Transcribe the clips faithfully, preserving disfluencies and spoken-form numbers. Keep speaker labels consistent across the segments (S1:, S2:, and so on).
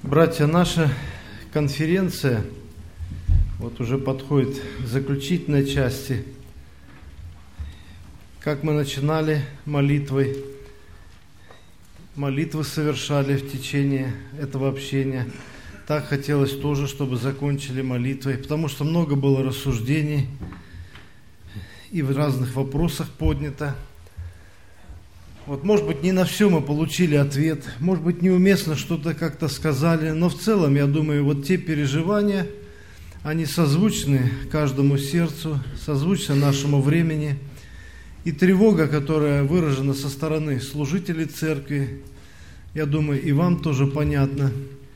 S1: Братья, наша конференция вот уже подходит к заключительной части. Как мы начинали молитвой, молитвы совершали в течение этого общения, так хотелось тоже, чтобы закончили молитвой, потому что много было рассуждений и в разных вопросах поднято. Вот, может быть, не на все мы получили ответ, может быть, неуместно что-то как-то сказали, но в целом, я думаю, вот те переживания, они созвучны каждому сердцу, созвучны нашему времени. И тревога, которая выражена со стороны служителей церкви, я думаю, и вам тоже понятно.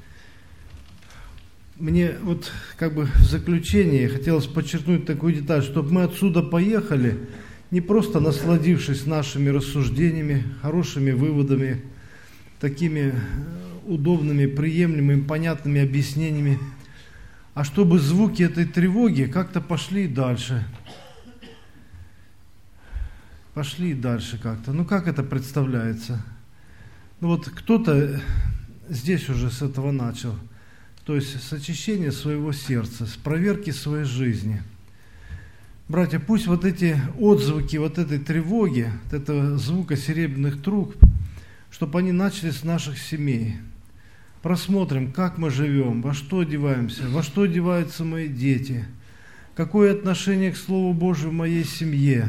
S1: Мне вот как бы в заключение хотелось подчеркнуть такую деталь, чтобы мы отсюда поехали, не просто насладившись нашими рассуждениями, хорошими выводами, такими удобными, приемлемыми, понятными объяснениями, а чтобы звуки этой тревоги как-то пошли дальше. Пошли дальше как-то. Ну, как это представляется? Ну, вот кто-то здесь уже с этого начал. То есть с очищения своего сердца, с проверки своей жизни. Братья, пусть вот эти отзвуки, вот этой тревоги, вот этого звука серебряных труб, чтобы они начали с наших семей. Просмотрим, как мы живем, во что одеваемся, во что одеваются мои дети, какое отношение к Слову Божию в моей семье,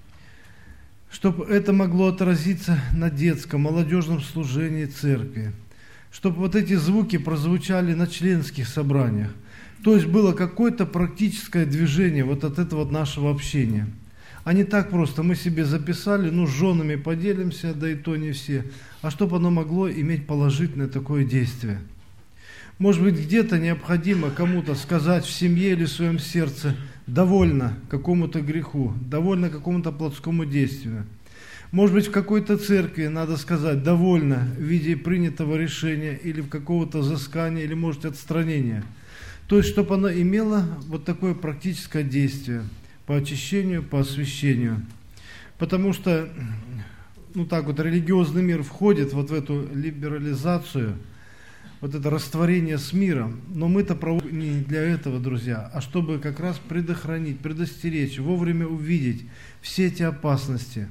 S1: чтобы это могло отразиться на детском, молодежном служении церкви, чтобы вот эти звуки прозвучали на членских собраниях. То есть было какое-то практическое движение вот от этого вот нашего общения. А не так просто, мы себе записали, ну, с женами поделимся, да и то не все, а чтобы оно могло иметь положительное такое действие. Может быть, где-то необходимо кому-то сказать в семье или в своем сердце довольно какому-то греху, довольно какому-то плотскому действию. Может быть, в какой-то церкви надо сказать довольно в виде принятого решения или в какого-то взыскания, или, может, отстранения. То есть, чтобы оно имело вот такое практическое действие по очищению, по освящению. Потому что, ну так вот, религиозный мир входит вот в эту либерализацию, вот это растворение с миром. Но мы-то не для этого, друзья, а чтобы как раз предохранить, предостеречь, вовремя увидеть все эти опасности.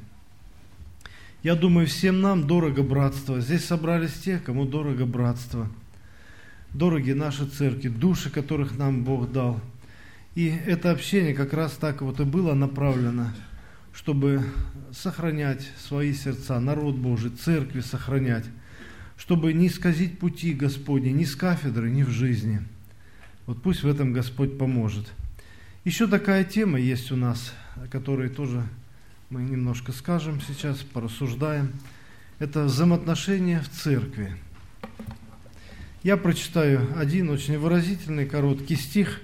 S1: Я думаю, всем нам дорого братство. Здесь собрались те, кому дорого братство. Дороги наши церкви, души, которых нам Бог дал. И это общение как раз так вот и было направлено, чтобы сохранять свои сердца, народ Божий, церкви сохранять, чтобы не исказить пути Господни ни с кафедры, ни в жизни. Вот пусть в этом Господь поможет. Еще такая тема есть у нас, о которой тоже мы немножко скажем сейчас, порассуждаем. Это взаимоотношения в церкви. Я прочитаю один очень выразительный, короткий стих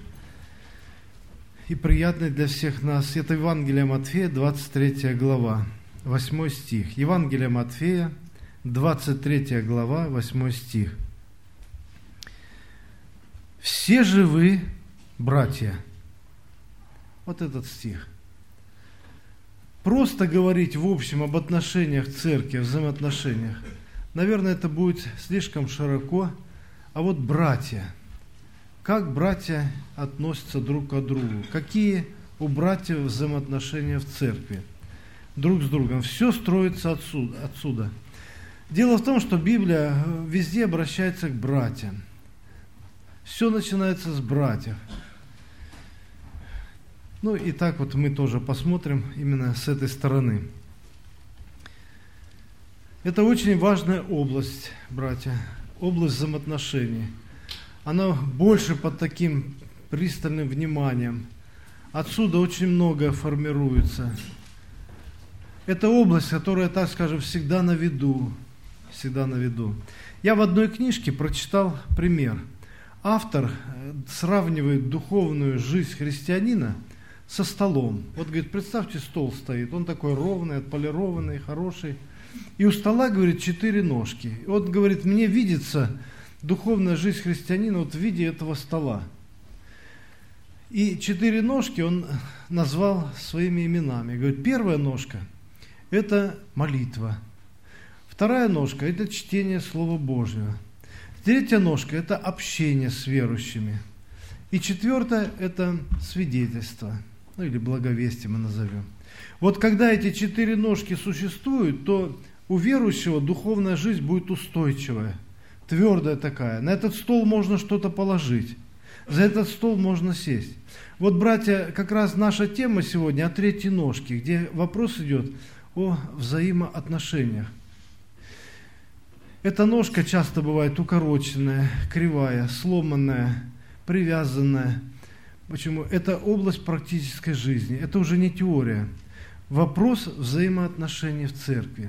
S1: и приятный для всех нас. Это Евангелие Матфея, двадцать третья глава, восьмой стих. Евангелие Матфея, двадцать третья глава, восьмой стих. «Все же вы, братья». Вот этот стих. Просто говорить в общем об отношениях церкви, взаимоотношениях, наверное, это будет слишком широко. А вот братья, как братья относятся друг к другу, какие у братьев взаимоотношения в церкви друг с другом. Все строится отсюда, отсюда. Дело в том, что Библия везде обращается к братьям. Все начинается с братьев. Ну и так вот мы тоже посмотрим именно с этой стороны. Это очень важная область, братья. Область взаимоотношений, она больше под таким пристальным вниманием. Отсюда очень многое формируется. Это область, которая, так скажем, всегда на виду. Всегда на виду. Я в одной книжке прочитал пример. Автор сравнивает духовную жизнь христианина со столом. Вот, говорит, представьте, стол стоит, он такой ровный, отполированный, хороший. И у стола, говорит, четыре ножки. И вот, говорит, мне видится духовная жизнь христианина вот в виде этого стола. И четыре ножки он назвал своими именами. Говорит, первая ножка – это молитва. Вторая ножка – это чтение Слова Божьего. Третья ножка – это общение с верующими. И четвертое – это свидетельство, ну или благовестие мы назовем. Вот когда эти четыре ножки существуют, то у верующего духовная жизнь будет устойчивая, твердая такая. На этот стол можно что-то положить, за этот стол можно сесть. Вот, братья, как раз наша тема сегодня о третьей ножке, где вопрос идет о взаимоотношениях. Эта ножка часто бывает укороченная, кривая, сломанная, привязанная. Почему? Это область практической жизни, это уже не теория. Вопрос взаимоотношений в церкви.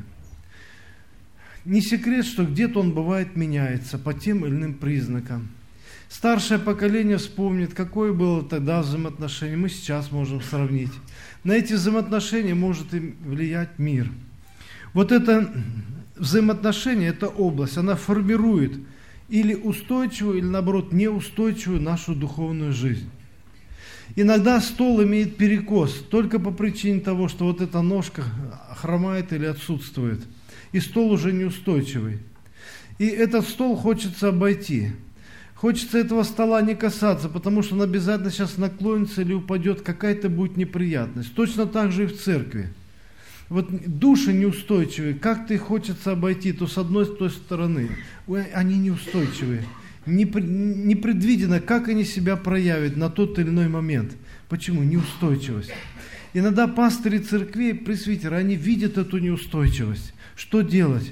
S1: Не секрет, что где-то он бывает меняется по тем или иным признакам. Старшее поколение вспомнит, какое было тогда взаимоотношение, мы сейчас можем сравнить. На эти взаимоотношения может и влиять мир. Вот это взаимоотношение, эта область, она формирует или устойчивую, или наоборот неустойчивую нашу духовную жизнь. Иногда стол имеет перекос только по причине того, что вот эта ножка хромает или отсутствует, и стол уже неустойчивый. И этот стол хочется обойти. Хочется этого стола не касаться, потому что он обязательно сейчас наклонится или упадет, какая-то будет неприятность. Точно так же и в церкви. Вот души неустойчивые, как-то их хочется обойти, то с одной, с той стороны. Они неустойчивые. Не, не предвидено, как они себя проявят на тот или иной момент. Почему? Неустойчивость. Иногда пастыри церквей, пресвитеры, они видят эту неустойчивость. Что делать?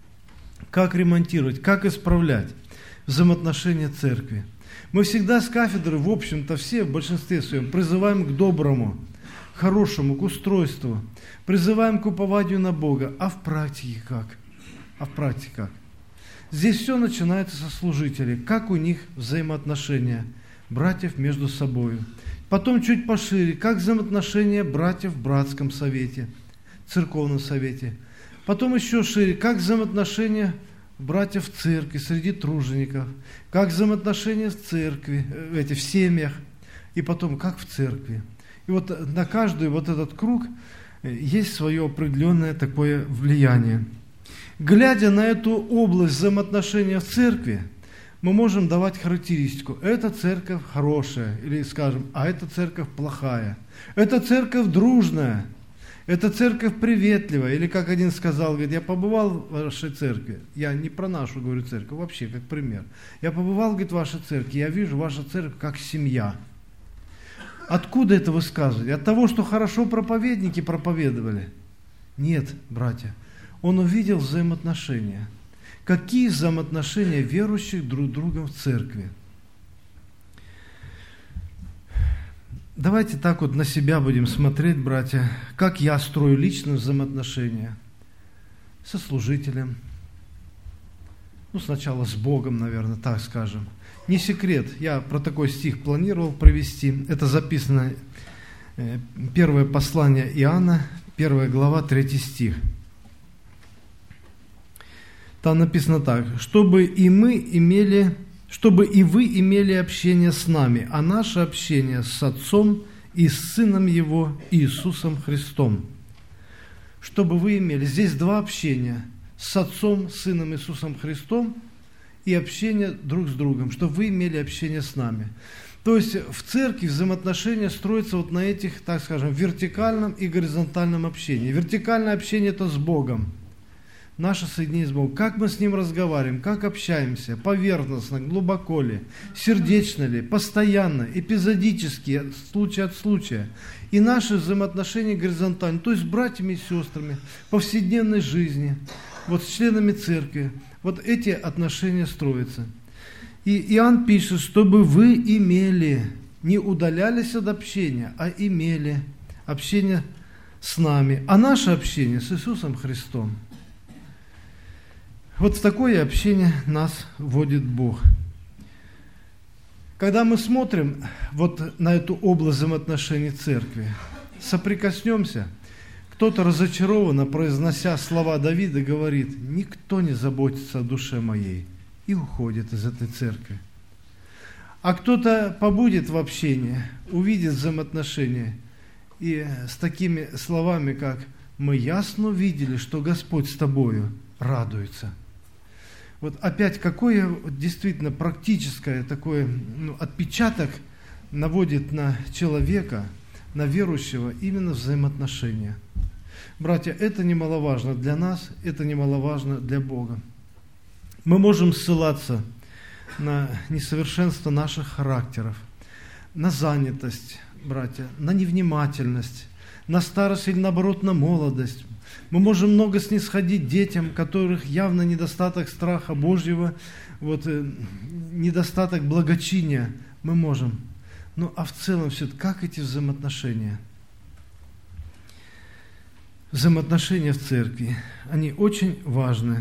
S1: Как ремонтировать? Как исправлять взаимоотношения церкви? Мы всегда с кафедры, в общем-то все, в большинстве своем, призываем к доброму, к хорошему, к устройству. Призываем к упованию на Бога. А в практике как? А в практике как? Здесь все начинается со служителей. Как у них взаимоотношения братьев между собой. Потом чуть пошире. Как взаимоотношения братьев в братском совете, церковном совете. Потом еще шире. Как взаимоотношения братьев в церкви, среди тружеников. Как взаимоотношения в церкви, эти, в семьях. И потом, как в церкви. И вот на каждый вот этот круг есть свое определенное такое влияние. Глядя на эту область взаимоотношения в церкви, мы можем давать характеристику. Эта церковь хорошая, или скажем, а эта церковь плохая. Эта церковь дружная, эта церковь приветливая. Или как один сказал, говорит, я побывал в вашей церкви. Я не про нашу говорю церковь, вообще как пример. Я побывал, говорит, в вашей церкви, я вижу вашу церковь как семья. Откуда это высказывание? От того, что хорошо проповедники проповедовали? Нет, братья. Он увидел взаимоотношения. Какие взаимоотношения верующих друг с другом в церкви? Давайте так вот на себя будем смотреть, братья, как я строю личные взаимоотношения со служителем. Ну, сначала с Богом, наверное, так скажем. Не секрет, я про такой стих планировал провести. Это записано, первое послание Иоанна, первая глава, третий стих. Там написано так, чтобы и мы имели, чтобы и вы имели общение с нами, а наше общение с Отцом и с Сыном Его Иисусом Христом. Чтобы вы имели. Здесь два общения. С Отцом, Сыном Иисусом Христом и общение друг с другом. Чтобы вы имели общение с нами. То есть в церкви взаимоотношения строятся вот на этих, так скажем, вертикальном и горизонтальном общении. Вертикальное общение – это с Богом. Наше соединение с Богом. Как мы с Ним разговариваем, как общаемся, поверхностно, глубоко ли, сердечно ли, постоянно, эпизодически, от случая от случая. И наши взаимоотношения горизонтальны, то есть с братьями и сестрами, повседневной жизни, вот с членами церкви. Вот эти отношения строятся. И Иоанн пишет, чтобы вы имели, не удалялись от общения, а имели общение с нами, а наше общение с Иисусом Христом. Вот в такое общение нас вводит Бог. Когда мы смотрим вот на эту область взаимоотношений церкви, соприкоснемся, кто-то разочарованно, произнося слова Давида, говорит, никто не заботится о душе моей, и уходит из этой церкви. А кто-то побудет в общении, увидит взаимоотношения, и с такими словами, как «мы ясно видели, что Господь с тобою», радуется. Вот опять какое действительно практическое такое ну, отпечаток наводит на человека, на верующего именно взаимоотношения. Братья, это немаловажно для нас, это немаловажно для Бога. Мы можем ссылаться на несовершенство наших характеров, на занятость, братья, на невнимательность, на старость или наоборот на молодость. Мы можем много снисходить детям, которых явно недостаток страха Божьего, вот, недостаток благочиния. Мы можем. Ну а в целом все, как эти взаимоотношения? Взаимоотношения в церкви, они очень важны.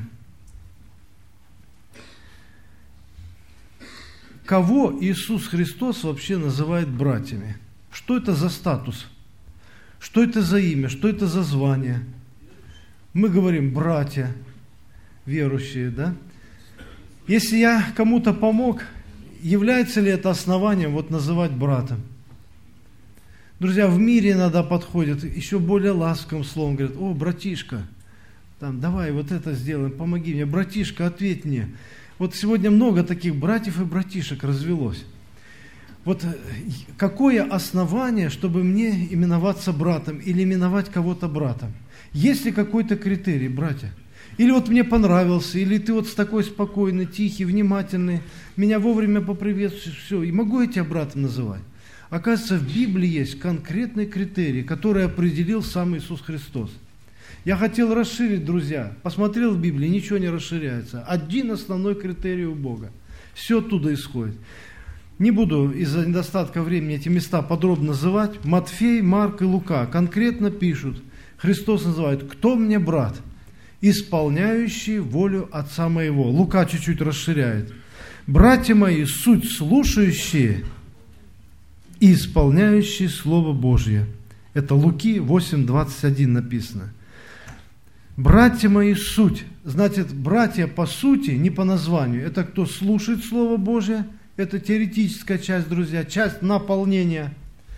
S1: Кого Иисус Христос вообще называет братьями? Что это за статус? Что это за имя? Что это за звание? Мы говорим братья, верующие, да? Если я кому-то помог, является ли это основанием вот называть братом? Друзья, в мире иногда подходят еще более ласковым словом, говорят: о, братишка, там, давай вот это сделаем, помоги мне, братишка, ответь мне. Вот сегодня много таких братьев и братишек развелось. Вот какое основание, чтобы мне именоваться братом или именовать кого-то братом? Есть ли какой-то критерий, братья? Или вот мне понравился, или ты вот такой спокойный, тихий, внимательный, меня вовремя поприветствуешь, все, и могу я тебя братом называть? Оказывается, в Библии есть конкретный критерий, который определил сам Иисус Христос. Я хотел расширить, друзья, посмотрел в Библии, ничего не расширяется. Один основной критерий у Бога. Все оттуда исходит. Не буду из-за недостатка времени эти места подробно называть. Матфей, Марк и Лука конкретно пишут, Христос называет: «Кто мне брат? Исполняющий волю Отца моего». Лука чуть-чуть расширяет. «Братья мои, суть слушающие и исполняющие Слово Божье». Это Луки восемь двадцать один написано. «Братья мои, суть». Значит, братья по сути, не по названию. Это кто слушает Слово Божье. Это теоретическая часть, друзья, часть наполнения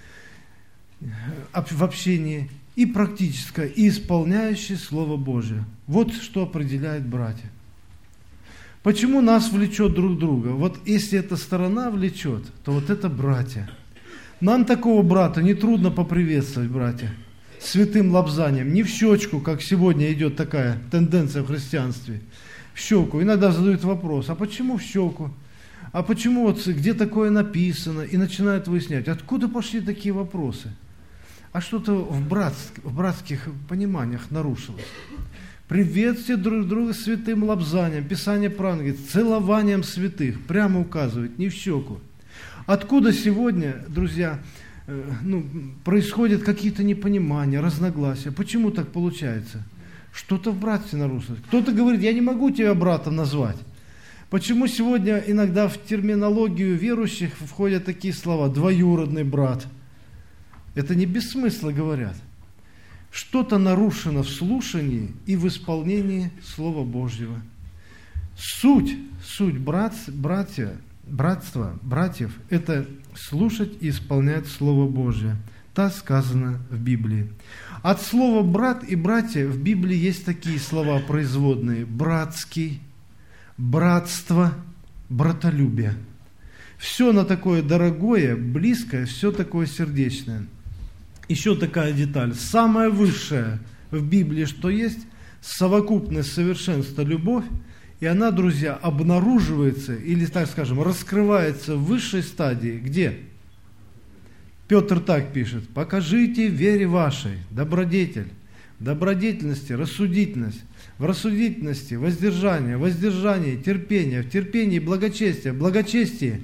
S1: в общении. И практическое, и исполняющее Слово Божие. Вот что определяет братья. Почему нас влечет друг друга? Вот если эта сторона влечет, то вот это братья. Нам такого брата нетрудно поприветствовать, братья, святым лобзанием. Не в щечку, как сегодня идет такая тенденция в христианстве. В щеку. Иногда задают вопрос: а почему в щеку? А почему вот где такое написано? И начинают выяснять, откуда пошли такие вопросы. А что-то в, братск, в братских пониманиях нарушилось. Приветствие друг друга святым лобзанием. Писание правильно говорит, целованием святых. Прямо указывает, не в щеку. Откуда сегодня, друзья, э, ну, происходят какие-то непонимания, разногласия? Почему так получается? Что-то в братстве нарушилось. Кто-то говорит: я не могу тебя братом назвать. Почему сегодня иногда в терминологию верующих входят такие слова: двоюродный брат? Это не без смысла говорят. Что-то нарушено в слушании и в исполнении Слова Божьего. Суть, суть брат, братья, братства, братьев – это слушать и исполнять Слово Божье. Так сказано в Библии. От слова «брат» и «братья» в Библии есть такие слова производные: братский, братство, братолюбие. Все на такое дорогое, близкое, все такое сердечное. Еще такая деталь. Самое высшее в Библии, что есть, совокупность совершенства, любовь, и она, друзья, обнаруживается, или, так скажем, раскрывается в высшей стадии. Где? Петр так пишет: «Покажите вере вашей добродетель, в добродетельности рассудительность, в рассудительности воздержание, в воздержании терпение, в терпении благочестие, в благочестии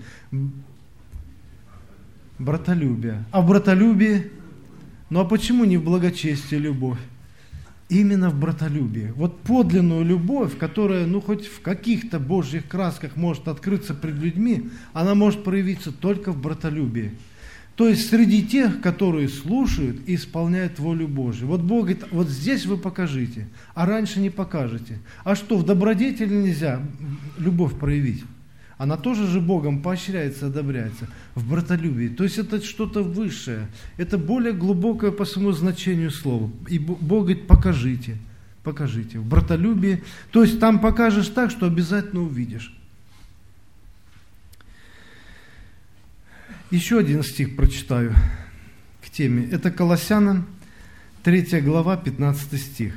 S1: братолюбие». А в братолюбии? Ну а почему не в благочестии любовь? Именно в братолюбии. Вот подлинную любовь, которая, ну хоть в каких-то Божьих красках может открыться пред людьми, она может проявиться только в братолюбии. То есть среди тех, которые слушают и исполняют волю Божию. Вот Бог говорит: вот здесь вы покажите, а раньше не покажете. А что, в добродетели нельзя любовь проявить? Она тоже же Богом поощряется, одобряется в братолюбии. То есть это что-то высшее, это более глубокое по своему значению слово. И Бог говорит: покажите. покажите. В братолюбии. То есть там покажешь так, что обязательно увидишь. Еще один стих прочитаю к теме. Это Колоссянам, третья глава, пятнадцатый стих.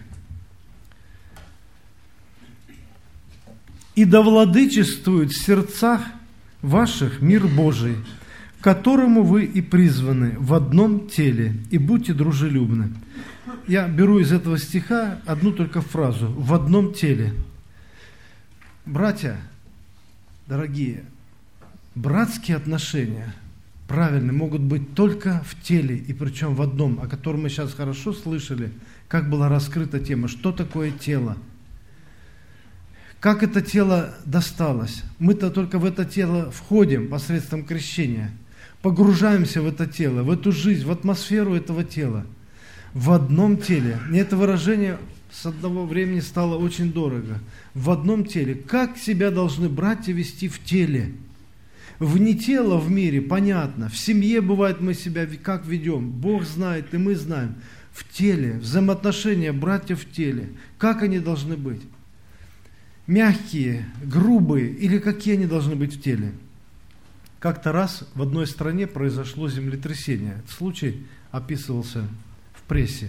S1: «И да владычествует в сердцах ваших мир Божий, к которому вы и призваны в одном теле, и будьте дружелюбны». Я беру из этого стиха одну только фразу «в одном теле». Братья, дорогие, братские отношения правильные могут быть только в теле, и причем в одном, о котором мы сейчас хорошо слышали, как была раскрыта тема, что такое тело. Как это тело досталось? Мы-то только в это тело входим посредством крещения, погружаемся в это тело, в эту жизнь, в атмосферу этого тела. В одном теле. Мне это выражение с одного времени стало очень дорого. В одном теле. Как себя должны братья вести в теле? Вне тела в мире, понятно. В семье бывает мы себя как ведем. Бог знает, и мы знаем. В теле, взаимоотношения братьев в теле. Как они должны быть? Мягкие, грубые или какие они должны быть в теле? Как-то раз в одной стране произошло землетрясение. Этот случай описывался в прессе.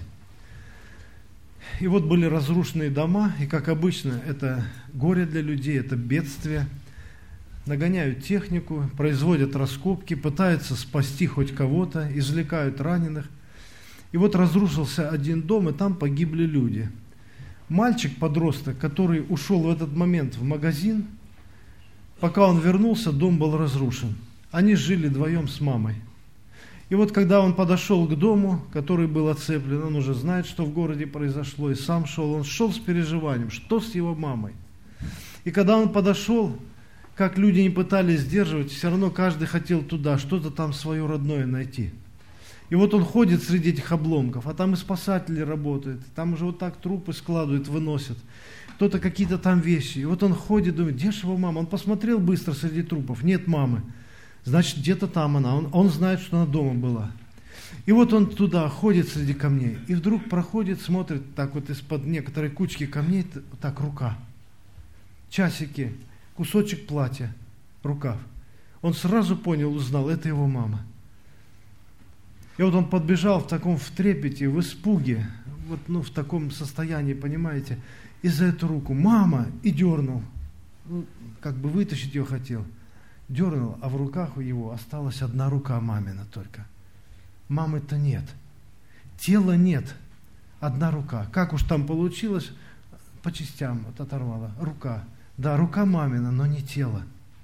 S1: И вот были разрушенные дома, и, как обычно, это горе для людей, это бедствие. Нагоняют технику, производят раскопки, пытаются спасти хоть кого-то, извлекают раненых. И вот разрушился один дом, и там погибли люди. Мальчик-подросток, который ушел в этот момент в магазин, пока он вернулся, дом был разрушен. Они жили вдвоем с мамой. И вот когда он подошел к дому, который был оцеплен, он уже знает, что в городе произошло, и сам шел, он шел с переживанием, что с его мамой. И когда он подошел, как люди не пытались сдерживать, все равно каждый хотел туда, что-то там свое родное найти. И вот он ходит среди этих обломков, а там и спасатели работают, там уже вот так трупы складывают, выносят. Кто-то какие-то там вещи. И вот он ходит, думает, где же его мама? Он посмотрел быстро среди трупов, нет мамы. Значит, где-то там она. Он, он знает, что она дома была. И вот он туда ходит среди камней. И вдруг проходит, смотрит так вот из-под некоторой кучки камней, так рука. Часики, кусочек платья, рукав. Он сразу понял, узнал, это его мама. И вот он подбежал в таком в трепете, в испуге, вот, ну, в таком состоянии, понимаете, и за эту руку «мама!» и дернул, ну, как бы вытащить ее хотел. Дернул, а в руках у его осталась одна рука мамина только. Мамы-то нет, тела нет, одна рука. Как уж там получилось, по частям вот оторвала. Рука, да, рука мамина, но не тело.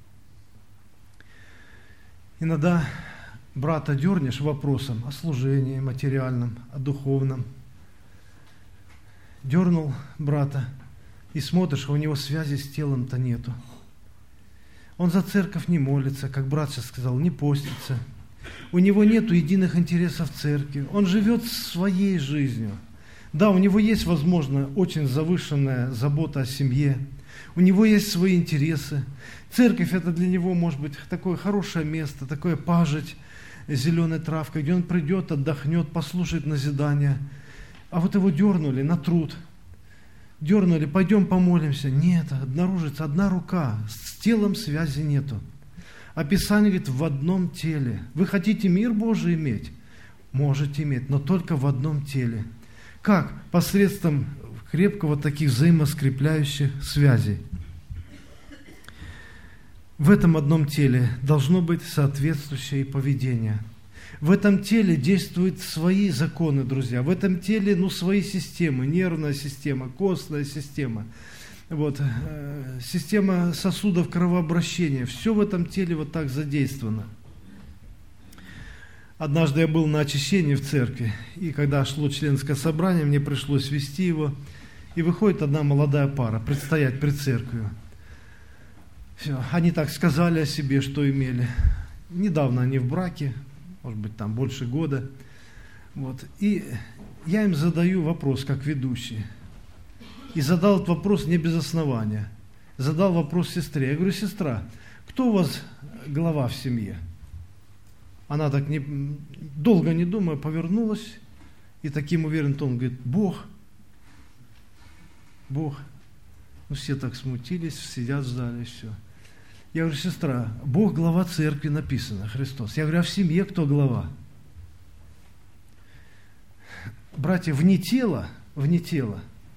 S1: Иногда брата дернешь вопросом о служении материальном, о духовном. Дернул брата и смотришь, у него связи с телом-то нету. Он за церковь не молится, как брат сейчас сказал, не постится. У него нету единых интересов в церкви. Он живет своей жизнью. Да, у него есть, возможно, очень завышенная забота о семье. У него есть свои интересы. Церковь – это для него, может быть, такое хорошее место, такое пажить зеленой травкой, где он придет, отдохнет, послушает назидания. А вот его дернули на труд. Дернули, пойдем помолимся. Нет, обнаружится одна рука, с телом связи нету. А Писание говорит, в одном теле. Вы хотите мир Божий иметь? Можете иметь, но только в одном теле. Как? Посредством крепкого таких взаимоскрепляющих связей. В этом одном теле должно быть соответствующее поведение. В этом теле действуют свои законы, друзья. В этом теле, ну, свои системы. Нервная система, костная система, вот, э, система сосудов кровообращения. Все в этом теле вот так задействовано. Однажды я был на очищении в церкви, и когда шло членское собрание, мне пришлось вести его, и выходит одна молодая пара, предстоять пред церковью. Все, они так сказали о себе, что имели. Недавно они в браке, может быть, там больше года. Вот. И я им задаю вопрос, как ведущий. И задал этот вопрос не без основания. Задал вопрос сестре. Я говорю, сестра, кто у вас глава в семье? Она так не, долго не думая повернулась и таким уверенным тоном говорит, Бог. Бог. Ну, все так смутились, сидят в зале, все. Я говорю, сестра, Бог глава церкви написано, Христос. Я говорю, а в семье кто глава? Братья, вне тела, вне тела,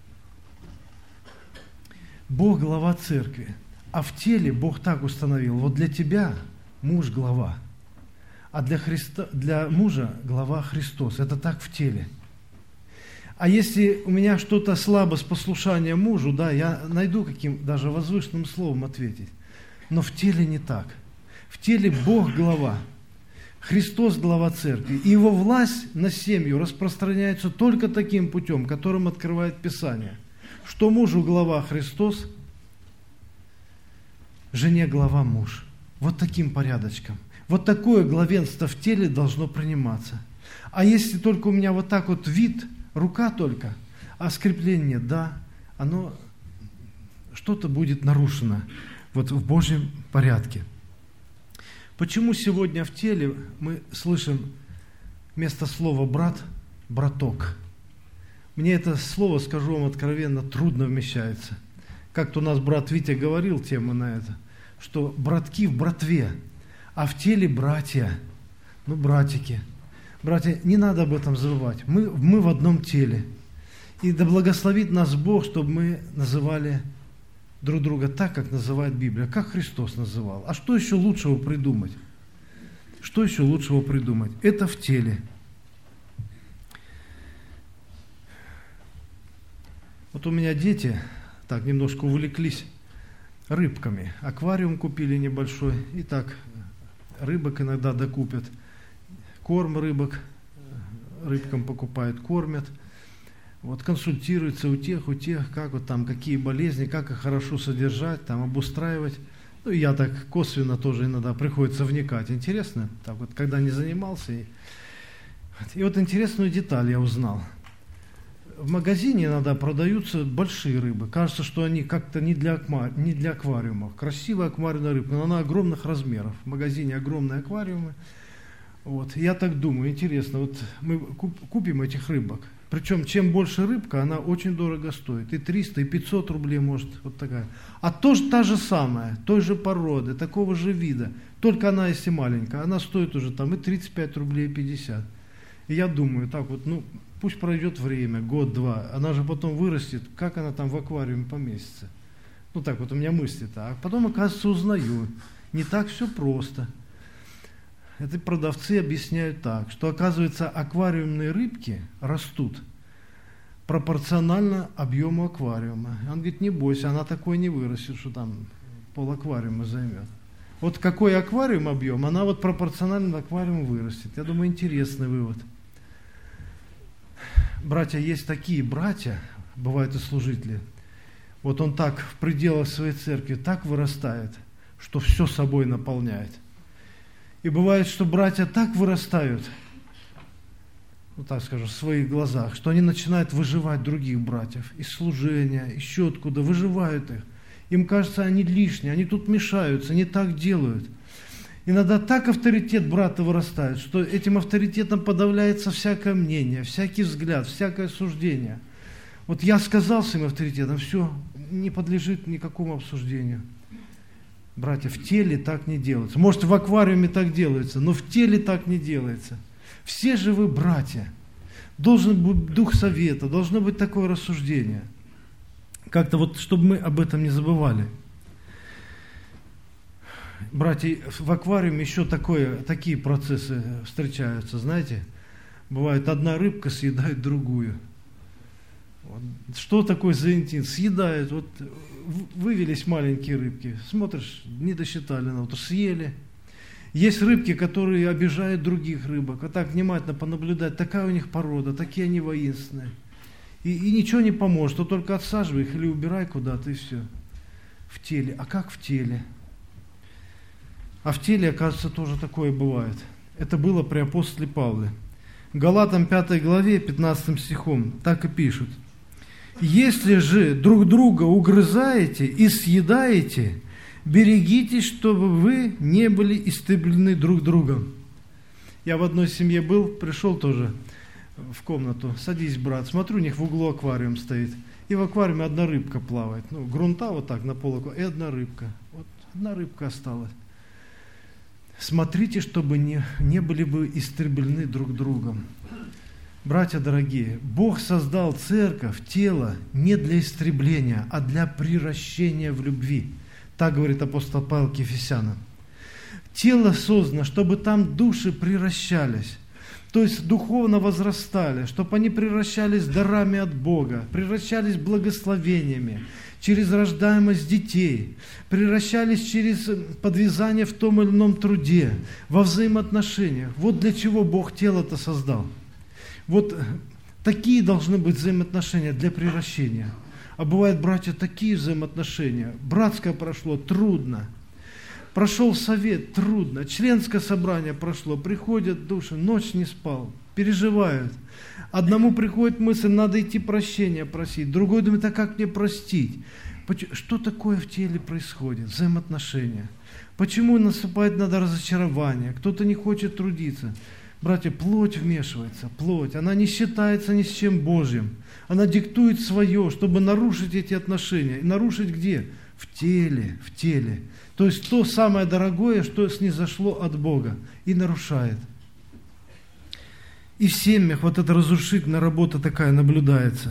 S1: Бог глава церкви, а в теле Бог так установил, вот для тебя муж глава, а для, Христа, для мужа глава Христос. Это так в теле. А если у меня что-то слабо с послушанием мужу, да, я найду каким даже возвышенным словом ответить. Но в теле не так. В теле Бог глава, Христос глава церкви. И Его власть на семью распространяется только таким путем, которым открывает Писание. Что мужу глава Христос, жене глава муж. Вот таким порядочком. Вот такое главенство в теле должно приниматься. А если только у меня вот так вот вид, рука только, а скрепление нет, да, оно что-то будет нарушено вот в Божьем порядке. Почему сегодня в теле мы слышим вместо слова «брат» «браток»? Мне это слово, скажу вам откровенно, трудно вмещается. Как-то у нас брат Витя говорил тему на это, что братки в братве, а в теле братья, ну, братики. Братья, не надо об этом забывать. Мы, мы в одном теле. И да благословит нас Бог, чтобы мы называли друг друга так, как называет Библия, как Христос называл. А что еще лучшего придумать? Что еще лучшего придумать? Это в теле. Вот у меня дети так немножко увлеклись рыбками. Аквариум купили небольшой, и так рыбок иногда докупят. Корм рыбок, рыбкам покупают, кормят. Вот консультируются у тех, у тех, как вот там, какие болезни, как их хорошо содержать, там обустраивать. Ну, и я так косвенно тоже иногда приходится вникать. Интересно, так вот, когда не занимался. И, и вот интересную деталь я узнал. В магазине иногда продаются большие рыбы. Кажется, что они как-то не для, не для аквариумов. Красивая аквариумная рыбка, но она огромных размеров. В магазине огромные аквариумы. Вот. Я так думаю, интересно, вот мы купим этих рыбок. Причем, чем больше рыбка, она очень дорого стоит. И триста, и пятьсот рублей может, вот такая. А тоже та же самая, той же породы, такого же вида. Только она, если маленькая, она стоит уже там и тридцать пять рублей, и пятьдесят. И я думаю, так вот, ну, пусть пройдет время, год-два, она же потом вырастет, как она там в аквариуме поместится. Ну, так вот у меня мысли-то. А потом, оказывается, узнаю, не так все просто. Это продавцы объясняют так, что, оказывается, аквариумные рыбки растут пропорционально объему аквариума. И он говорит, не бойся, она такой не вырастет, что там пол аквариума займет. Вот какой аквариум объем, она вот пропорционально аквариуму вырастет. Я думаю, интересный вывод. Братья, есть такие братья, бывают и служители, вот он так в пределах своей церкви так вырастает, что все собой наполняет. И бывает, что братья так вырастают, ну так скажу, в своих глазах, что они начинают выживать других братьев из служения, еще откуда, выживают их. Им кажется, они лишние, они тут мешаются, не так делают. Иногда так авторитет брата вырастает, что этим авторитетом подавляется всякое мнение, всякий взгляд, всякое суждение. Вот я сказал своим авторитетом, все, не подлежит никакому обсуждению. Братья, в теле так не делается. Может, в аквариуме так делается, но в теле так не делается. Все же вы братья. Должен быть дух совета, должно быть такое рассуждение. Как-то вот, чтобы мы об этом не забывали. Братья, в аквариуме еще такое, такие процессы встречаются, знаете. Бывает, одна рыбка съедает другую. Вот. Что такое за интим? Съедают, вот вывелись маленькие рыбки, смотришь, не досчитали, но вот съели. Есть рыбки, которые обижают других рыбок, а так внимательно понаблюдать, такая у них порода, такие они воинственные. И, и ничего не поможет, то только отсаживай их или убирай куда-то, и все. В теле. А как в теле? А в теле, оказывается, тоже такое бывает. Это было при апостоле Павле. Галатам пятой главе, пятнадцатым стихом, так и пишут. «Если же друг друга угрызаете и съедаете, берегитесь, чтобы вы не были истреблены друг другом». Я в одной семье был, пришел тоже в комнату. Садись, брат. Смотрю, у них в углу аквариум стоит. И в аквариуме одна рыбка плавает. Ну, грунта вот так на пол, и одна рыбка. Вот одна рыбка осталась. Смотрите, чтобы не, не были бы истреблены друг другом. Братья дорогие, Бог создал церковь, тело не для истребления, а для приращения в любви. Так говорит апостол Павел к Ефесянам. Тело создано, чтобы там души приращались, то есть духовно возрастали, чтобы они превращались дарами от Бога, превращались благословениями, через рождаемость детей, превращались через подвязание в том или ином труде, во взаимоотношениях. Вот для чего Бог тело-то создал. Вот такие должны быть взаимоотношения для превращения. А бывают, братья, такие взаимоотношения. Братское прошло трудно. Прошел совет, трудно. Членское собрание прошло, приходят души, ночь не спал, переживают. Одному приходит мысль, надо идти прощения просить. Другой думает, а как мне простить? Что такое в теле происходит? Взаимоотношения. Почему наступает надо разочарование? Кто-то не хочет трудиться. Братья, плоть вмешивается, плоть. Она не считается ни с чем Божьим. Она диктует свое, чтобы нарушить эти отношения. И нарушить где? В теле, в теле. То есть то самое дорогое, что снизошло от Бога, и нарушает. И в семьях вот эта разрушительная работа такая наблюдается.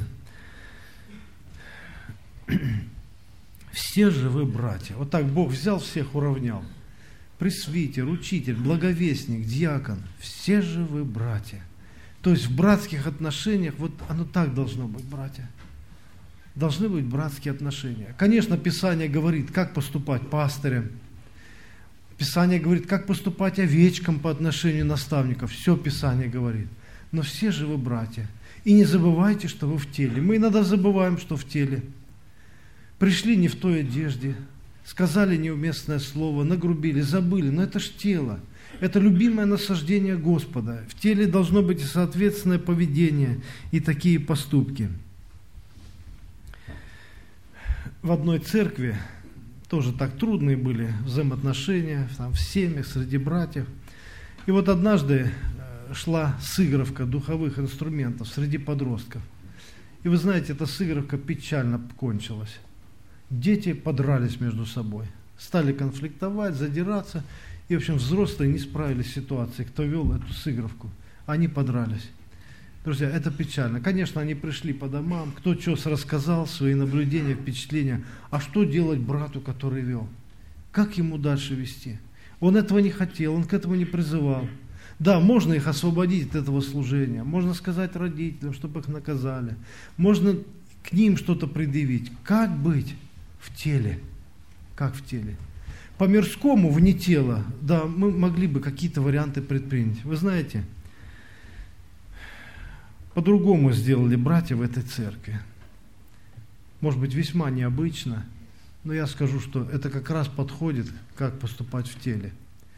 S1: Все же вы братья. Вот так Бог взял, всех уравнял. Пресвитер, учитель, благовестник, диакон. Все же вы братья. То есть в братских отношениях, вот оно так должно быть, братья. Должны быть братские отношения. Конечно, Писание говорит, как поступать пастырям. Писание говорит, как поступать овечкам по отношению наставников. Все Писание говорит. Но все же вы братья. И не забывайте, что вы в теле. Мы иногда забываем, что в теле. Пришли не в той одежде, сказали неуместное слово, нагрубили, забыли. Но это ж тело. Это любимое насаждение Господа. В теле должно быть и соответственное поведение, и такие поступки. В одной церкви тоже так трудные были взаимоотношения, там, в семьях, среди братьев. И вот однажды шла сыгровка духовых инструментов среди подростков. И вы знаете, эта сыгровка печально кончилась. Дети подрались между собой, стали конфликтовать, задираться. И, в общем, взрослые не справились с ситуацией, кто вел эту сыгровку. Они подрались. Друзья, это печально. Конечно, они пришли по домам, кто что рассказал, свои наблюдения, впечатления. А что делать брату, который вел? Как ему дальше вести? Он этого не хотел, он к этому не призывал. Да, можно их освободить от этого служения, можно сказать родителям, чтобы их наказали. Можно к ним что-то предъявить. Как быть в теле? Как в теле? По-мирскому, вне тела, да, мы могли бы какие-то варианты предпринять. Вы знаете, по-другому сделали братья в этой церкви. Может быть, весьма необычно, но я скажу, что это как раз подходит, как поступать в теле.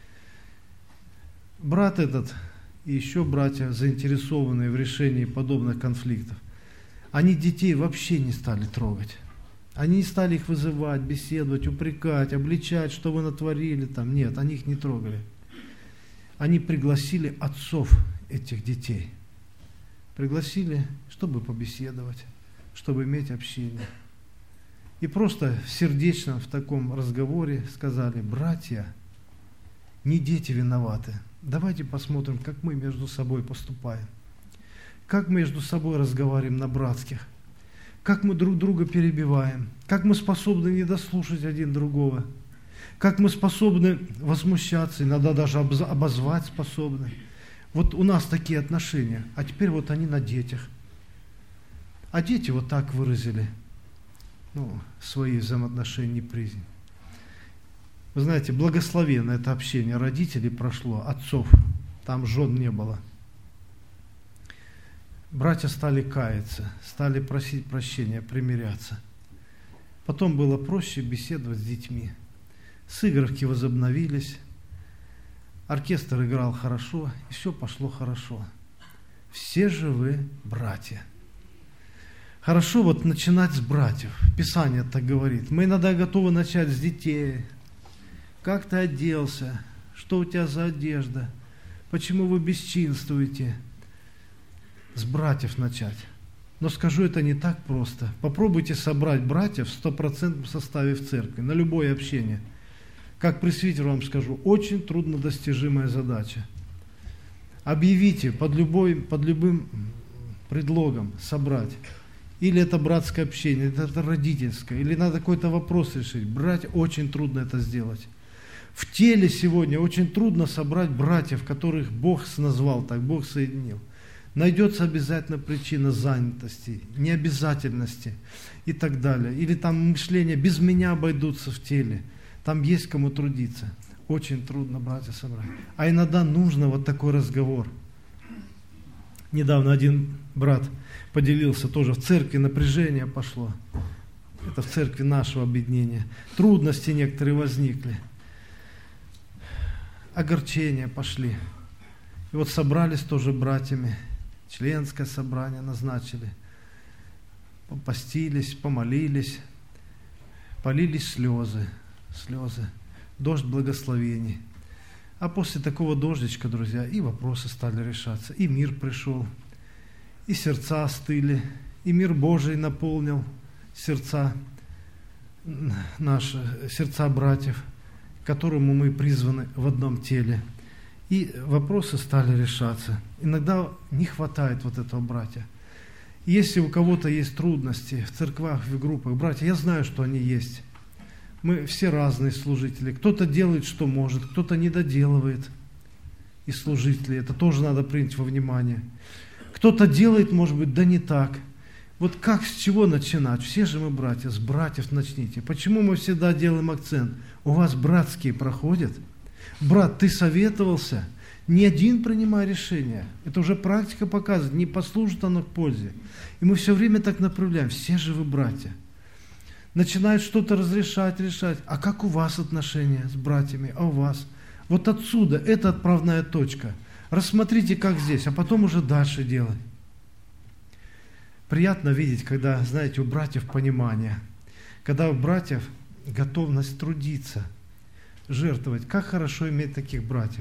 S1: Брат этот и еще братья, заинтересованные в решении подобных конфликтов, они детей вообще не стали трогать. Они не стали их вызывать, беседовать, упрекать, обличать, что вы натворили там. Нет, они их не трогали. Они пригласили отцов этих детей. Пригласили, чтобы побеседовать, чтобы иметь общение. И просто сердечно в таком разговоре сказали: братья, не дети виноваты. Давайте посмотрим, как мы между собой поступаем. Как мы между собой разговариваем на братских. Как мы друг друга перебиваем. Как мы способны не дослушать один другого. Как мы способны возмущаться, иногда даже обозвать способны. Вот у нас такие отношения, а теперь вот они на детях. А дети вот так выразили ну, свои взаимоотношения, неприязнь. Вы знаете, благословенно это общение родителей прошло, отцов, там жен не было. Братья стали каяться, стали просить прощения, примиряться. Потом было проще беседовать с детьми. Сыгровки возобновились, оркестр играл хорошо, и все пошло хорошо. Все же вы братья. Хорошо вот начинать с братьев. Писание так говорит. Мы иногда готовы начать с детей. Как ты оделся? Что у тебя за одежда? Почему вы бесчинствуете? С братьев начать. Но скажу, это не так просто. Попробуйте собрать братьев в стопроцентном составе в церкви, на любое общение. Как пресвитер вам скажу, очень труднодостижимая задача. Объявите под, любой, под любым предлогом собрать. Или это братское общение, или это родительское, или надо какой-то вопрос решить. Брать очень трудно это сделать. В теле сегодня очень трудно собрать братьев, которых Бог назвал так, Бог соединил. Найдется обязательно причина занятости, необязательности и так далее. Или там мышление, без меня обойдутся в теле. Там есть кому трудиться. Очень трудно братья собрать. А иногда нужно вот такой разговор. Недавно один брат поделился, тоже в церкви напряжение пошло. Это в церкви нашего объединения. Трудности некоторые возникли. Огорчения пошли. И вот собрались тоже братьями. Членское собрание назначили. Попостились, помолились. Полились слезы. Слезы. Дождь благословений. А после такого дождичка, друзья, и вопросы стали решаться. И мир пришел. И сердца остыли. И мир Божий наполнил сердца наши, сердца братьев, к которому мы призваны в одном теле. И вопросы стали решаться. Иногда не хватает вот этого братья. Если у кого-то есть трудности в церквах, в группах, братья, я знаю, что они есть. Мы все разные служители. Кто-то делает, что может, кто-то не доделывает из служителей. Это тоже надо принять во внимание. Кто-то делает, может быть, да не так. Вот как, с чего начинать? Все же мы братья, с братьев начните. Почему мы всегда делаем акцент? У вас братские проходят? Брат, ты советовался? Не один принимай решение. Это уже практика показывает, не послужит оно к пользе. И мы все время так направляем. Все же вы братья. Начинают что-то разрешать, решать. А как у вас отношения с братьями? А у вас? Вот отсюда, это отправная точка. Рассмотрите, как здесь, а потом уже дальше делать. Приятно видеть, когда, знаете, у братьев понимание. Когда у братьев готовность трудиться, жертвовать. Как хорошо иметь таких братьев.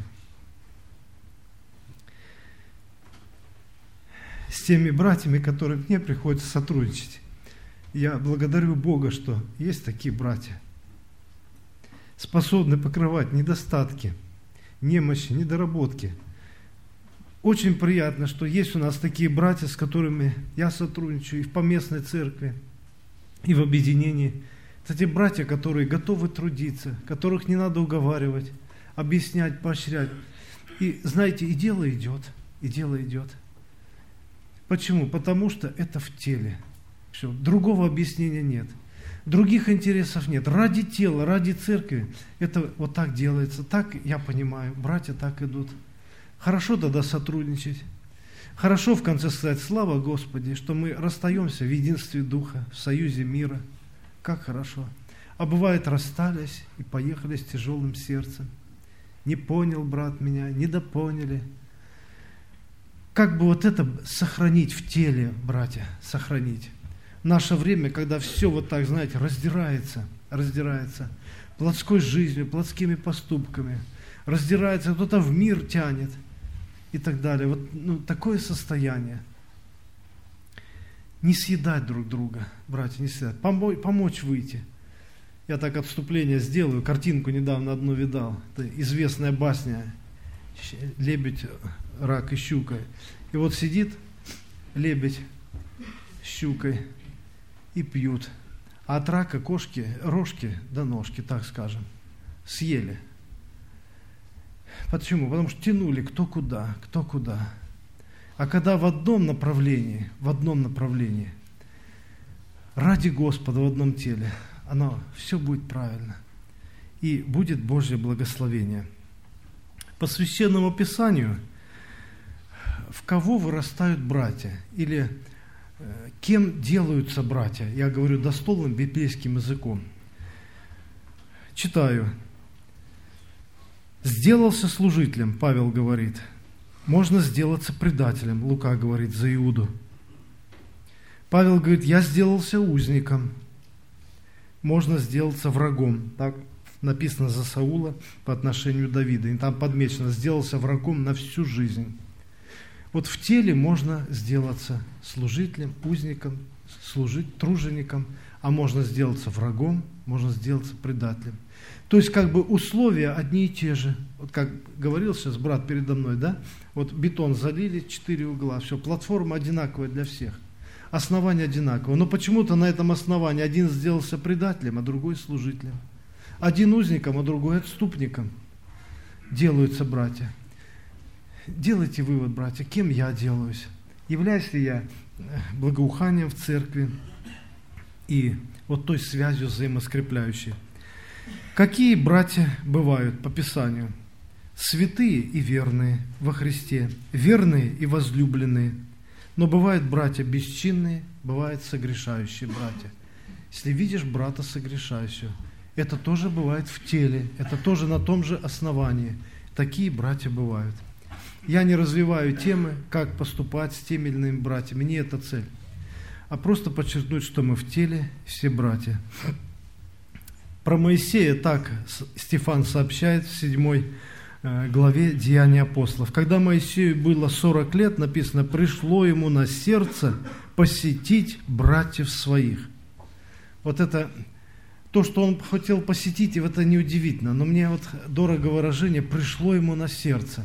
S1: С теми братьями, которым мне приходится сотрудничать. Я благодарю Бога, что есть такие братья, способны покрывать недостатки, немощи, недоработки. Очень приятно, что есть у нас такие братья, с которыми я сотрудничаю и в поместной церкви, и в объединении. Это те братья, которые готовы трудиться, которых не надо уговаривать, объяснять, поощрять. И знаете, и дело идет, и дело идет. Почему? Потому что это в теле. Все, другого объяснения нет. Других интересов нет. Ради тела, ради церкви это вот так делается. Так я понимаю, братья так идут. Хорошо тогда сотрудничать. Хорошо в конце сказать, слава Господи, что мы расстаемся в единстве Духа, в союзе мира. Как хорошо. А бывает, расстались и поехали с тяжелым сердцем. Не понял брат меня, недопоняли. Как бы вот это сохранить в теле, братья, сохранить. В наше время, когда все вот так, знаете, раздирается, раздирается плотской жизнью, плотскими поступками, раздирается, кто-то в мир тянет и так далее. Вот ну, такое состояние. Не съедать друг друга, братья, не съедать. Помочь, помочь выйти. Я так отступление сделаю, картинку недавно одну видал. Это известная басня «Лебедь, рак и щука». И вот сидит лебедь с щукой и пьют. А от рака кошки, рожки да ножки, так скажем, съели. Почему? Потому что тянули кто куда, кто куда. А когда в одном направлении, в одном направлении, ради Господа в одном теле, оно все будет правильно. И будет Божье благословение. По Священному Писанию, в кого вырастают братья? Или э, кем делаются братья? Я говорю дословным библейским языком. Читаю. «Сделался служителем», Павел говорит. «Можно сделаться предателем», Лука говорит за Иуду. Павел говорит, «Я сделался узником». Можно сделаться врагом. Так написано за Саула по отношению к Давиду. И там подмечено, сделался врагом на всю жизнь. Вот в теле можно сделаться служителем, узником, служить тружеником, а можно сделаться врагом, можно сделаться предателем. То есть как бы условия одни и те же. Вот как говорил сейчас брат передо мной, да? Вот бетон залили, четыре угла, все, платформа одинаковая для всех. Основание одинаковое. Но почему-то на этом основании один сделался предателем, а другой служителем. Один узником, а другой отступником. Делаются братья. Делайте вывод, братья, кем я делаюсь? Являюсь ли я благоуханием в церкви и вот той связью взаимоскрепляющей? Какие братья бывают по Писанию? Святые и верные во Христе, верные и возлюбленные. Но бывают братья бесчинные, бывают согрешающие братья. Если видишь брата согрешающего, это тоже бывает в теле, это тоже на том же основании. Такие братья бывают. Я не развиваю темы, как поступать с теми или иными братьями, не это цель. А просто подчеркнуть, что мы в теле все братья. Про Моисея так Стефан сообщает в седьмой главе Деяний апостолов. Когда Моисею было сорок лет, написано, пришло ему на сердце посетить братьев своих. Вот это то, что он хотел посетить, и это неудивительно. Но мне вот дорого выражение «пришло ему на сердце».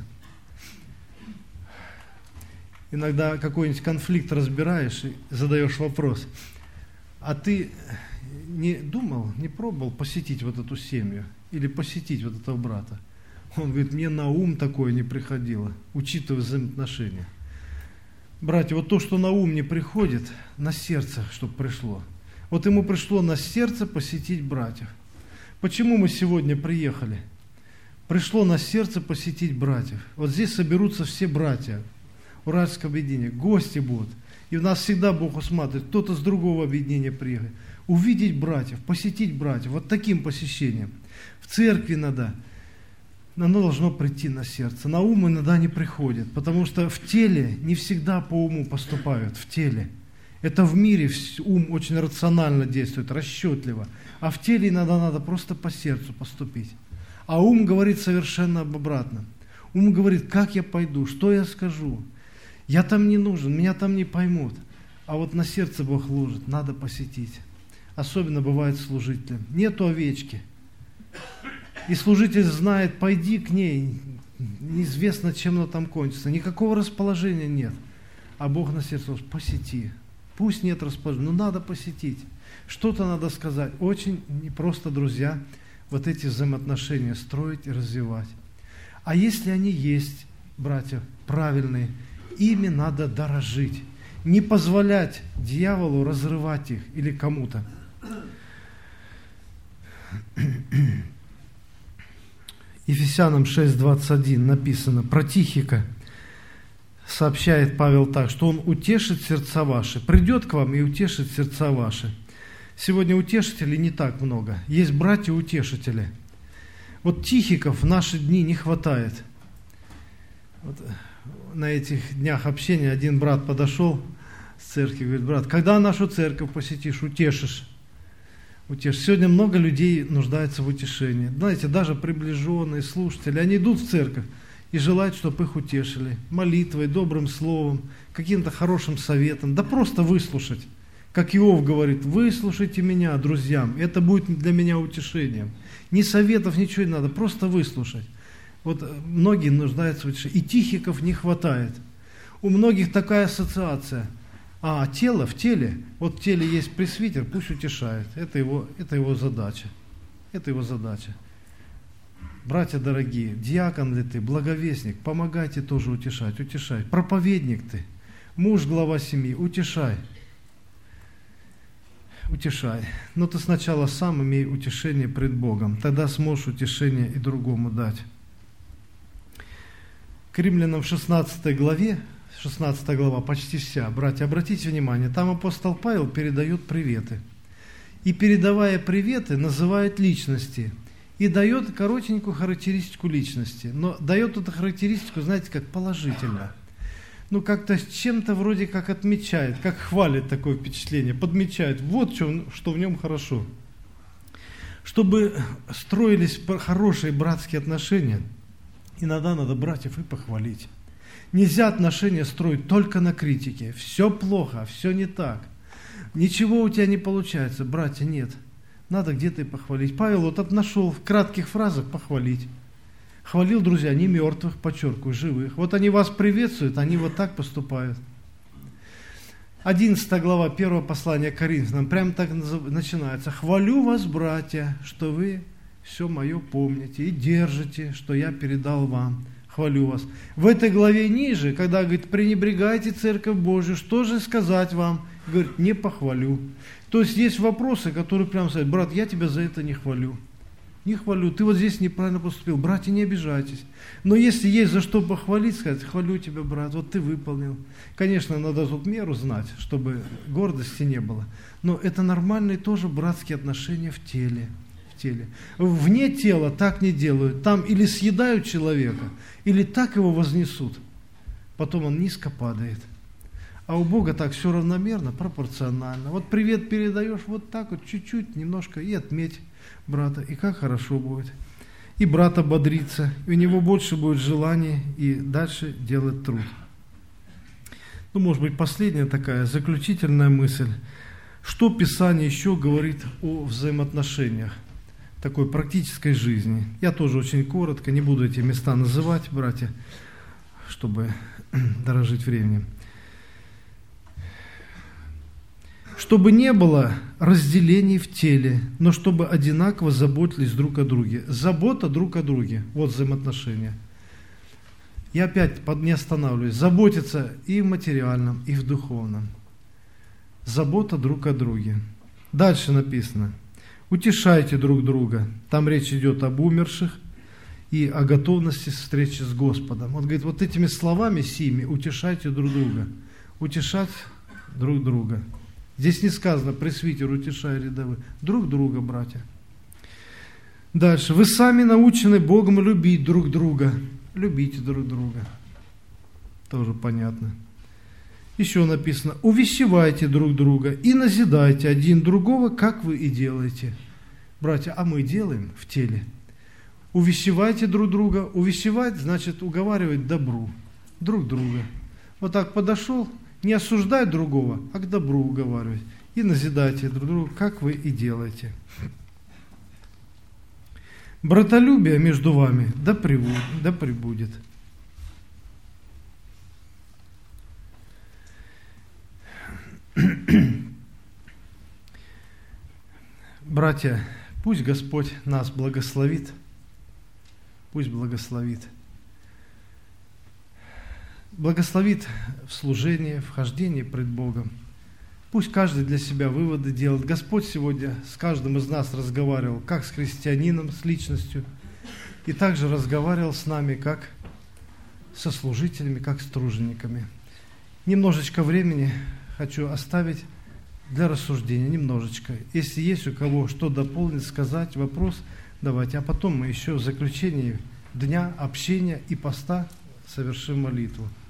S1: Иногда какой-нибудь конфликт разбираешь и задаешь вопрос, а ты не думал, не пробовал посетить вот эту семью или посетить вот этого брата? Он говорит, мне на ум такое не приходило, учитывая взаимоотношения. Братья, вот то, что на ум не приходит, на сердце, чтобы пришло. Вот ему пришло на сердце посетить братьев. Почему мы сегодня приехали? Пришло на сердце посетить братьев. Вот здесь соберутся все братья Уральского объединения, гости будут. И у нас всегда Бог усматривает, кто-то с другого объединения приехал. Увидеть братьев, посетить братьев, вот таким посещением. В церкви надо, оно должно прийти на сердце. На ум иногда не приходит, потому что в теле не всегда по уму поступают, в теле. Это в мире ум очень рационально действует, расчетливо. А в теле иногда надо просто по сердцу поступить. А ум говорит совершенно об обратном. Ум говорит, как я пойду, что я скажу. Я там не нужен, меня там не поймут. А вот на сердце Бог ложит, надо посетить. Особенно бывает служителем. Нету овечки. И служитель знает, пойди к ней, неизвестно, чем она там кончится. Никакого расположения нет. А Бог на сердце ложит, посети. Пусть нет расположения, но надо посетить. Что-то надо сказать. Очень непросто, друзья, вот эти взаимоотношения строить и развивать. А если они есть, братья, правильные, ими надо дорожить. Не позволять дьяволу разрывать их или кому-то. Ефесянам шесть двадцать один написано про Тихика. Сообщает Павел так, что он утешит сердца ваши. Придет к вам и утешит сердца ваши. Сегодня утешителей не так много. Есть братья-утешители. Вот Тихиков в наши дни не хватает. Вот на этих днях общения один брат подошел с церкви, говорит, брат, когда нашу церковь посетишь, утешишь? Утешишь. Сегодня много людей нуждаются в утешении. Знаете, даже приближенные слушатели, они идут в церковь и желают, чтобы их утешили. Молитвой, добрым словом, каким-то хорошим советом. Да просто выслушать. Как Иов говорит, выслушайте меня, друзьям, это будет для меня утешением. Ни советов, ничего не надо, просто выслушать. Вот многие нуждаются в утешении. И Тихиков не хватает. У многих такая ассоциация. А тело в теле, вот в теле есть пресвитер, пусть утешает. Это его, это его задача. Это его задача. Братья дорогие, диакон ли ты, благовестник, помогайте тоже утешать, утешай. Проповедник ты, муж, глава семьи, утешай. Утешай. Но ты сначала сам имей утешение пред Богом, тогда сможешь утешение и другому дать. К Римлянам в шестнадцатой главе, шестнадцатая глава, почти вся, братья, обратите внимание, там апостол Павел передает приветы. И передавая приветы, называет личности. И дает коротенькую характеристику личности. Но дает эту характеристику, знаете, как положительно. Ну, как-то с чем-то вроде как отмечает, как хвалит такое впечатление, подмечает. Вот что, что в нем хорошо. Чтобы строились хорошие братские отношения, иногда надо братьев и похвалить. Нельзя отношения строить только на критике. Все плохо, все не так. Ничего у тебя не получается. Братья, нет. Надо где-то и похвалить. Павел вот нашел в кратких фразах похвалить. Хвалил, друзья, не мертвых, подчеркиваю, живых. Вот они вас приветствуют, они вот так поступают. одиннадцатая глава первого послания к Коринфянам, прямо так начинается. «Хвалю вас, братья, что вы все мое помните и держите, что я передал вам. Хвалю вас». В этой главе ниже, когда говорит, пренебрегайте Церковь Божию, что же сказать вам? Говорит, не похвалю. То есть есть вопросы, которые прямо сказать, брат, я тебя за это не хвалю. Не хвалю, ты вот здесь неправильно поступил. Братья, не обижайтесь. Но если есть за что похвалить, сказать, хвалю тебя, брат, вот ты выполнил. Конечно, надо тут меру знать, чтобы гордости не было. Но это нормальные тоже братские отношения в теле. В теле. Вне тела так не делают. Там или съедают человека, или так его вознесут. Потом он низко падает. А у Бога так все равномерно, пропорционально. Вот привет передаешь вот так вот, чуть-чуть, немножко, и отметь брата, и как хорошо будет. И брат ободрится, и у него больше будет желания и дальше делать труд. Ну, может быть, последняя такая заключительная мысль. Что Писание еще говорит о взаимоотношениях, такой практической жизни? Я тоже очень коротко, не буду эти места называть, братья, чтобы дорожить временем. Чтобы не было разделений в теле, но чтобы одинаково заботились друг о друге. Забота друг о друге. Вот взаимоотношения. Я опять не останавливаюсь. Заботиться и в материальном, и в духовном. Забота друг о друге. Дальше написано. Утешайте друг друга. Там речь идет об умерших и о готовности встречи с Господом. Он говорит, вот этими словами сими утешайте друг друга. Утешать друг друга. Здесь не сказано, пресвитер, утешай рядовых. Друг друга, братья. Дальше. Вы сами научены Богом любить друг друга. Любите друг друга. Тоже понятно. Еще написано, увещевайте друг друга и назидайте один другого, как вы и делаете. Братья, а мы делаем в теле. Увещевайте друг друга. Увещевать значит уговаривать добру друг друга. Вот так подошел, не осуждать другого, а к добру уговаривать. И назидайте друг друга, как вы и делаете. Братолюбие между вами да пребудет. Да пребудет. Братья, пусть Господь нас благословит. Пусть благословит. Благословит в служении, в хождении пред Богом. Пусть каждый для себя выводы делает. Господь сегодня с каждым из нас разговаривал, как с христианином, с личностью, и также разговаривал с нами, как со служителями, как с тружениками. Немножечко времени хочу оставить для рассуждения, немножечко. Если есть у кого что дополнить, сказать, вопрос, давайте. А потом мы еще в заключении дня общения и поста совершим молитву.